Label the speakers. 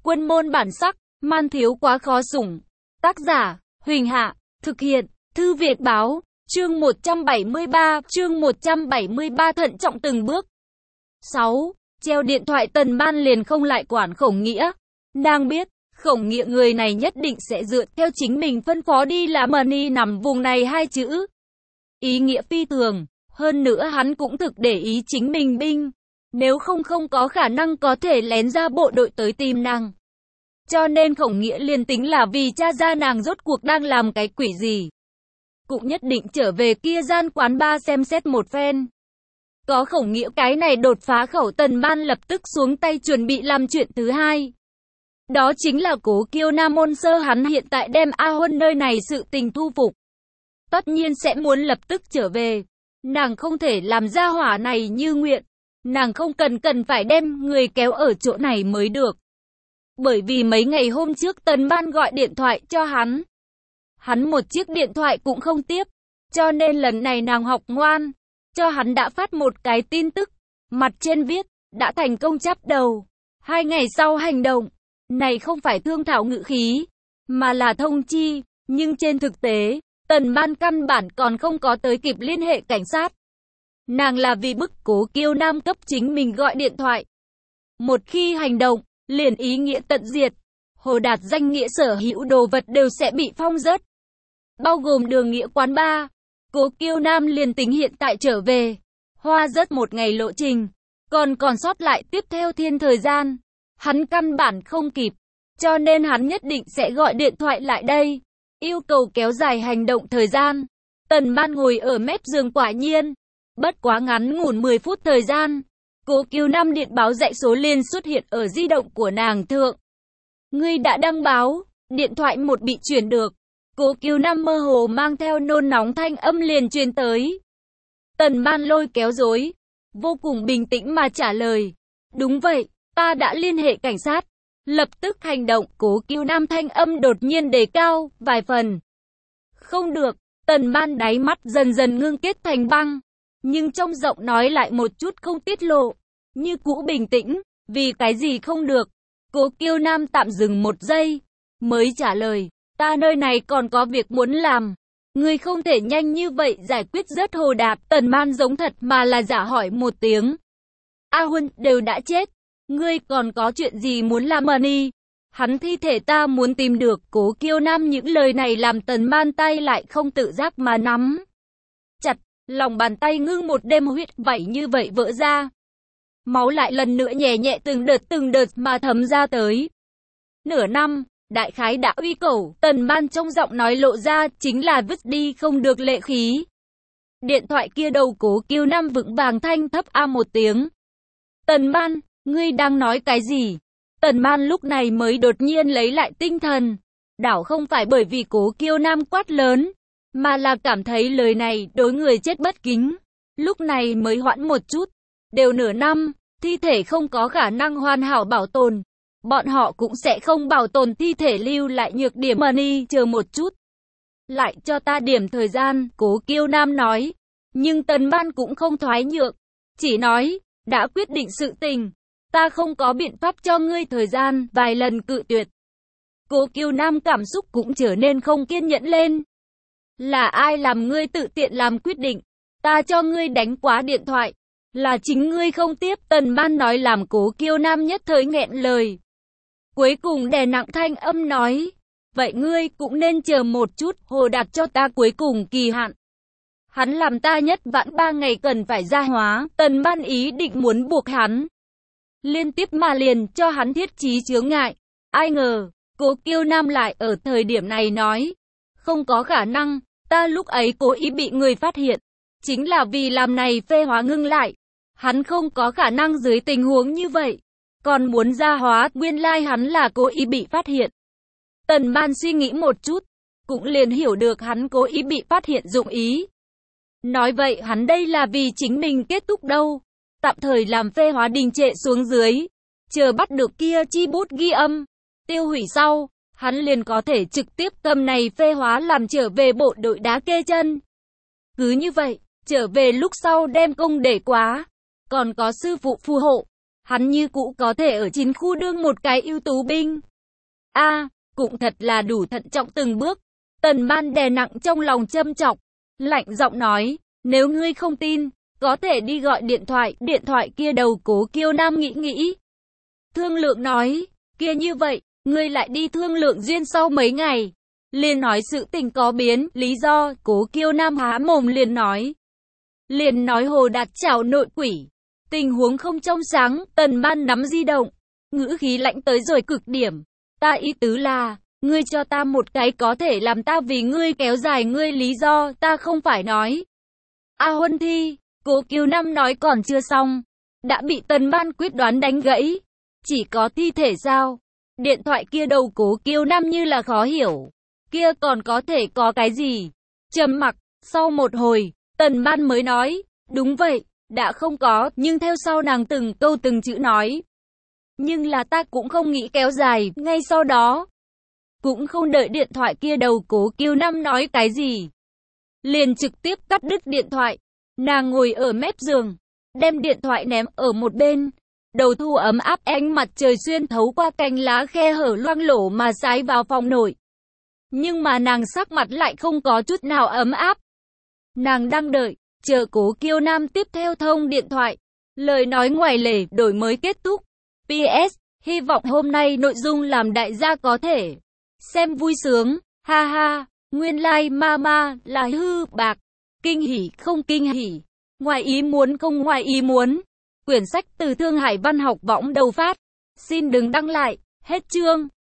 Speaker 1: Quân môn bản sắc, man thiếu quá khó sủng. Tác giả, Huỳnh Hạ, thực hiện, Thư Việt Báo, chương 173 thận trọng từng bước. 6. Treo điện thoại Tần Ban liền không lại quản Khổng Nghĩa. Nàng biết, Khổng Nghĩa người này nhất định sẽ dựa theo chính mình phân phó đi làm money nằm vùng này hai chữ. Ý nghĩa phi thường, hơn nữa hắn cũng thực để ý chính mình binh. Nếu không có khả năng có thể lén ra bộ đội tới tìm nàng. Cho nên Khổng Nghĩa liền tính là vì cha ra nàng rốt cuộc đang làm cái quỷ gì. Cũng nhất định trở về kia gian quán bar xem xét một phen. Có Khổng Nghĩa cái này đột phá khẩu, Tần Ban lập tức xuống tay chuẩn bị làm chuyện thứ hai. Đó chính là Cố Kiêu Nam Môn Sơ, hắn hiện tại đem A Huân nơi này sự tình thu phục. Tất nhiên sẽ muốn lập tức trở về. Nàng không thể làm ra hỏa này như nguyện. Nàng không cần phải đem người kéo ở chỗ này mới được. Bởi vì mấy ngày hôm trước Tần Ban gọi điện thoại cho hắn. Hắn một chiếc điện thoại cũng không tiếp. Cho nên lần này nàng học ngoan. Cho hắn đã phát một cái tin tức. Mặt trên viết, đã thành công chắp đầu. 2 ngày sau hành động. Này không phải thương thảo ngữ khí, mà là thông chi. Nhưng trên thực tế, Tần Ban căn bản còn không có tới kịp liên hệ cảnh sát. Nàng là vì bức Cố Kiêu Nam cấp chính mình gọi điện thoại. Một khi hành động, liền ý nghĩa tận diệt. Hồ Đạt danh nghĩa sở hữu đồ vật đều sẽ bị phong rớt. Bao gồm Đường Nghĩa quán bar. Cố Kiêu Nam liền tính hiện tại trở về. Hoa rớt 1 ngày lộ trình. Còn sót lại tiếp theo thiên thời gian. Hắn căn bản không kịp. Cho nên hắn nhất định sẽ gọi điện thoại lại đây. Yêu cầu kéo dài hành động thời gian. Tần Ban ngồi ở mép giường quả nhiên. Bất quá ngắn ngủn 10 phút thời gian. Cố Kiêu Nam điện báo dãy số liền xuất hiện ở di động của nàng thượng. Ngươi đã đăng báo. Điện thoại một bị chuyển được. Cố Kiêu Nam mơ hồ mang theo nôn nóng thanh âm liền truyền tới. Tần Ban lôi kéo rối. Vô cùng bình tĩnh mà trả lời. Đúng vậy, ta đã liên hệ cảnh sát. Lập tức hành động. Cố Kiêu Nam thanh âm đột nhiên đề cao vài phần. Không được. Tần Ban đáy mắt dần dần ngưng kết thành băng. Nhưng trong giọng nói lại một chút không tiết lộ. Như cũ bình tĩnh. Vì cái gì không được? Cố Kiêu Nam tạm dừng một giây. Mới trả lời. Ta nơi này còn có việc muốn làm. Ngươi không thể nhanh như vậy giải quyết rớt Hồ Đạt. Tần Ban giống thật mà là giả hỏi một tiếng. A Huân đều đã chết. Ngươi còn có chuyện gì muốn làm money? Hắn thi thể ta muốn tìm được. Cố Kiêu Nam những lời này làm Tần Ban tay lại không tự giác mà nắm chặt. Lòng bàn tay ngưng một đêm huyết vẩy như vậy vỡ ra. Máu lại lần nữa nhẹ nhẹ từng đợt mà thấm ra tới. Nửa năm, đại khái đã uy cẩu. Tần Ban trong giọng nói lộ ra chính là vứt đi không được lệ khí. Điện thoại kia đầu Cố Kiêu Nam vững vàng thanh thấp a một tiếng. Tần Ban, ngươi đang nói cái gì? Tần Ban lúc này mới đột nhiên lấy lại tinh thần. Đảo không phải bởi vì Cố Kiêu Nam quát lớn, mà là cảm thấy lời này đối người chết bất kính. Lúc này mới hoãn một chút. Đều nửa năm, thi thể không có khả năng hoàn hảo bảo tồn. Bọn họ cũng sẽ không bảo tồn thi thể, lưu lại nhược điểm money. Chờ một chút. Lại cho ta điểm thời gian, Cố Kiêu Nam nói. Nhưng Tần Ban cũng không thoái nhượng. Chỉ nói, đã quyết định sự tình. Ta không có biện pháp cho ngươi thời gian. Vài lần cự tuyệt. Cố Kiêu Nam cảm xúc cũng trở nên không kiên nhẫn lên. Là ai làm ngươi tự tiện làm quyết định? Ta cho ngươi đánh quá điện thoại. Là chính ngươi không tiếp. Tần Ban nói làm Cố Kiêu Nam nhất thời nghẹn lời. Cuối cùng đè nặng thanh âm nói. Vậy ngươi cũng nên chờ một chút. Hồ Đạt cho ta cuối cùng kỳ hạn. Hắn làm ta nhất vãn 3 ngày cần phải ra hóa. Tần Ban ý định muốn buộc hắn. Liên tiếp mà liền cho hắn thiết trí chướng ngại. Ai ngờ, Cố Kiêu Nam lại ở thời điểm này nói. Không có khả năng, ta lúc ấy cố ý bị người phát hiện. Chính là vì làm này phê hóa ngưng lại. Hắn không có khả năng dưới tình huống như vậy. Còn muốn ra hóa, nguyên lai hắn là cố ý bị phát hiện. Tần Ban suy nghĩ một chút, cũng liền hiểu được hắn cố ý bị phát hiện dụng ý. Nói vậy hắn đây là vì chính mình kết thúc đâu. Tạm thời làm phê hóa đình trệ xuống dưới. Chờ bắt được kia chi bút ghi âm. Tiêu hủy sau, hắn liền có thể trực tiếp cầm này phê hóa làm trở về bộ đội đá kê chân. Cứ như vậy, trở về lúc sau đem công để quá. Còn có sư phụ phù hộ. hắn như cũ có thể ở chiến khu đương một cái ưu tú binh. Cũng thật là đủ thận trọng từng bước. Tần Ban đè nặng trong lòng châm chọc, lạnh giọng nói, nếu ngươi không tin, có thể đi gọi điện thoại kia đầu Cố Kiêu Nam nghĩ. Thương lượng nói, kia như vậy, ngươi lại đi thương lượng duyên sau mấy ngày. Liền nói sự tình có biến, lý do, Cố Kiêu Nam há mồm liền nói Hồ Đạt chảo nội quỷ. Tình huống không trong sáng, Tần Ban nắm di động, ngữ khí lạnh tới rồi cực điểm. Ta ý tứ là, ngươi cho ta một cái có thể làm ta vì ngươi kéo dài ngươi lý do, ta không phải nói. Huân Thi, Cố Kiêu Nam nói còn chưa xong, đã bị Tần Ban quyết đoán đánh gãy. Chỉ có thi thể sao? Điện thoại kia đầu Cố Kiêu Nam như là khó hiểu. Kia còn có thể có cái gì? Trầm mặc, sau một hồi, Tần Ban mới nói, đúng vậy, đã không có, nhưng theo sau nàng từng câu từng chữ nói. Nhưng là ta cũng không nghĩ kéo dài, ngay sau đó. Cũng không đợi điện thoại kia đầu Cố Kiêu Nam nói cái gì. Liền trực tiếp cắt đứt điện thoại. Nàng ngồi ở mép giường, đem điện thoại ném ở một bên. Đầu thu ấm áp ánh mặt trời xuyên thấu qua cành lá khe hở loang lổ mà sái vào phòng nội. Nhưng mà nàng sắc mặt lại không có chút nào ấm áp. Nàng đang đợi, chờ Cố Kiêu Nam tiếp theo thông điện thoại. Lời nói ngoài lề, đổi mới kết thúc. PS, hy vọng hôm nay nội dung làm đại gia có thể xem vui sướng. Ha ha, nguyên lai mama là hư bạc. Kinh hỉ không kinh hỉ. Ngoài ý muốn không ngoài ý muốn. Quyển sách từ Thương Hải Văn học võng đầu phát. Xin đừng đăng lại. Hết chương.